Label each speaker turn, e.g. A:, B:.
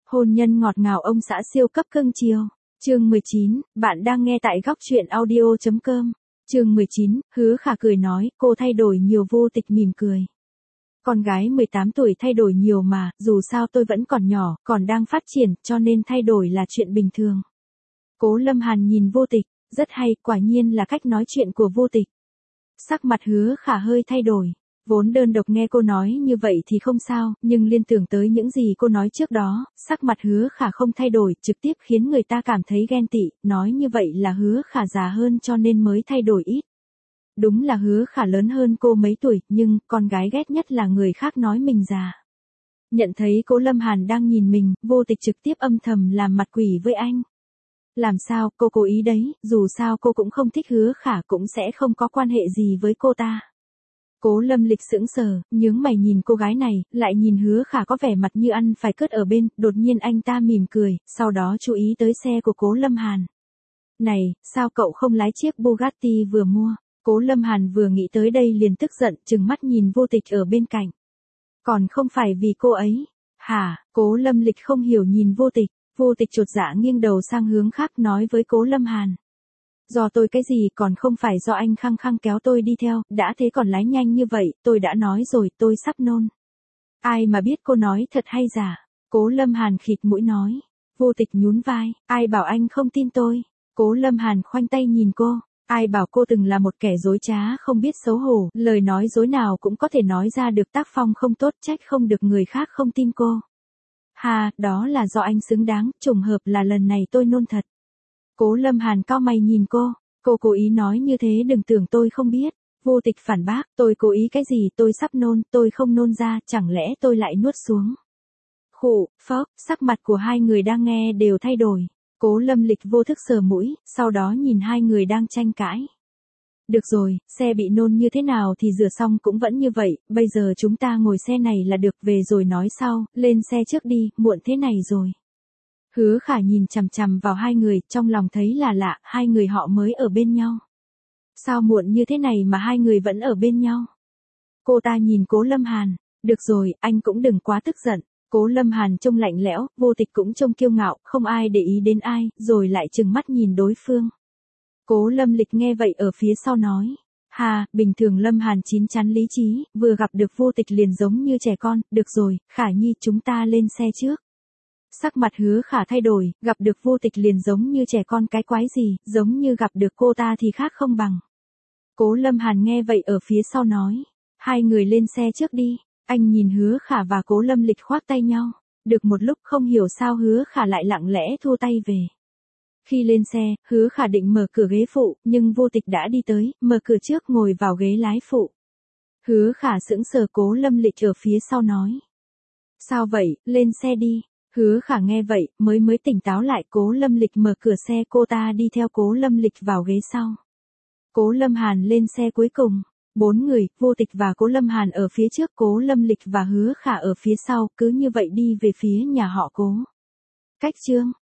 A: Hôn nhân ngọt ngào ông xã siêu cấp cưng chiều. Chương 19, bạn đang nghe tại góc truyện audio.com. Chương 19, Hứa Khả cười nói, cô thay đổi nhiều. Vô Tịch mỉm cười. Con gái 18 tuổi thay đổi nhiều mà, dù sao tôi vẫn còn nhỏ, còn đang phát triển, cho nên thay đổi là chuyện bình thường. Cố Lâm Hàn nhìn Vô Tịch, rất hay, quả nhiên là cách nói chuyện của Vô Tịch. Sắc mặt Hứa Khả hơi thay đổi. Vốn đơn độc nghe cô nói như vậy thì không sao, nhưng liên tưởng tới những gì cô nói trước đó, sắc mặt Hứa Khả không thay đổi, trực tiếp khiến người ta cảm thấy ghen tị, nói như vậy là Hứa Khả già hơn cho nên mới thay đổi ít. Đúng là Hứa Khả lớn hơn cô mấy tuổi, nhưng con gái ghét nhất là người khác nói mình già. Nhận thấy Cố Lâm Hàn đang nhìn mình, Vô Tịch trực tiếp âm thầm làm mặt quỷ với anh. Làm sao, cô cố ý đấy, dù sao cô cũng không thích Hứa Khả, cũng sẽ không có quan hệ gì với cô ta. Cố Lâm Lịch sững sờ, nhướng mày nhìn cô gái này, lại nhìn Hứa Khả có vẻ mặt như ăn phải cướp ở bên, đột nhiên anh ta mỉm cười, sau đó chú ý tới xe của Cố Lâm Hàn. Này, sao cậu không lái chiếc Bugatti vừa mua? Cố Lâm Hàn vừa nghĩ tới đây liền tức giận, trừng mắt nhìn Vô Tịch ở bên cạnh. Còn không phải vì cô ấy. Hả? Cố Lâm Lịch không hiểu nhìn Vô Tịch. Vô Tịch chột dạ nghiêng đầu sang hướng khác nói với Cố Lâm Hàn. Do tôi cái gì, còn không phải do anh khăng khăng kéo tôi đi theo, đã thế còn lái nhanh như vậy, tôi đã nói rồi, tôi sắp nôn. Ai mà biết cô nói thật hay giả? Cố Lâm Hàn khịt mũi nói. Vô Tịch nhún vai, ai bảo anh không tin tôi? Cố Lâm Hàn khoanh tay nhìn cô. Ai bảo cô từng là một kẻ dối trá không biết xấu hổ, lời nói dối nào cũng có thể nói ra được, tác phong không tốt, trách không được người khác không tin cô. Hà, đó là do anh xứng đáng, trùng hợp là lần này tôi nôn thật. Cố Lâm Hàn cau mày nhìn cô cố ý nói như thế, đừng tưởng tôi không biết. Vô Tịch phản bác, tôi cố ý cái gì, tôi sắp nôn, tôi không nôn ra, chẳng lẽ tôi lại nuốt xuống. Khụ, phốc, sắc mặt của hai người đang nghe đều thay đổi. Cố Lâm Lịch vô thức sờ mũi, sau đó nhìn hai người đang tranh cãi. Được rồi, xe bị nôn như thế nào thì rửa xong cũng vẫn như vậy, bây giờ chúng ta ngồi xe này là được, về rồi nói sau, lên xe trước đi, muộn thế này rồi. Hứa Khả nhìn chằm chằm vào hai người, trong lòng thấy là lạ, hai người họ mới ở bên nhau. Sao muộn như thế này mà hai người vẫn ở bên nhau? Cô ta nhìn Cố Lâm Hàn, được rồi, anh cũng đừng quá tức giận. Cố Lâm Hàn trông lạnh lẽo, Vô Tịch cũng trông kiêu ngạo, không ai để ý đến ai, rồi lại trừng mắt nhìn đối phương. Cố Lâm Lịch nghe vậy ở phía sau nói. Hà, bình thường Lâm Hàn chín chắn lý trí, vừa gặp được Vô Tịch liền giống như trẻ con, được rồi, Khả Nhi chúng ta lên xe trước. Sắc mặt Hứa Khả thay đổi, gặp được Vô Tịch liền giống như trẻ con cái quái gì, giống như gặp được cô ta thì khác không bằng. Cố Lâm Hàn nghe vậy ở phía sau nói. Hai người lên xe trước đi. Anh nhìn Hứa Khả và Cố Lâm Lịch khoác tay nhau. Được một lúc không hiểu sao Hứa Khả lại lặng lẽ thua tay về. Khi lên xe, Hứa Khả định mở cửa ghế phụ, nhưng Vô Tịch đã đi tới, mở cửa trước ngồi vào ghế lái phụ. Hứa Khả sững sờ, Cố Lâm Lịch ở phía sau nói. Sao vậy, lên xe đi. Hứa Khả nghe vậy, mới tỉnh táo lại. Cố Lâm Lịch mở cửa xe, cô ta đi theo Cố Lâm Lịch vào ghế sau. Cố Lâm Hàn lên xe cuối cùng. 4 người, Vô Tịch và Cố Lâm Hàn ở phía trước, Cố Lâm Lịch và Hứa Khả ở phía sau, cứ như vậy đi về phía nhà họ Cố. Cách chương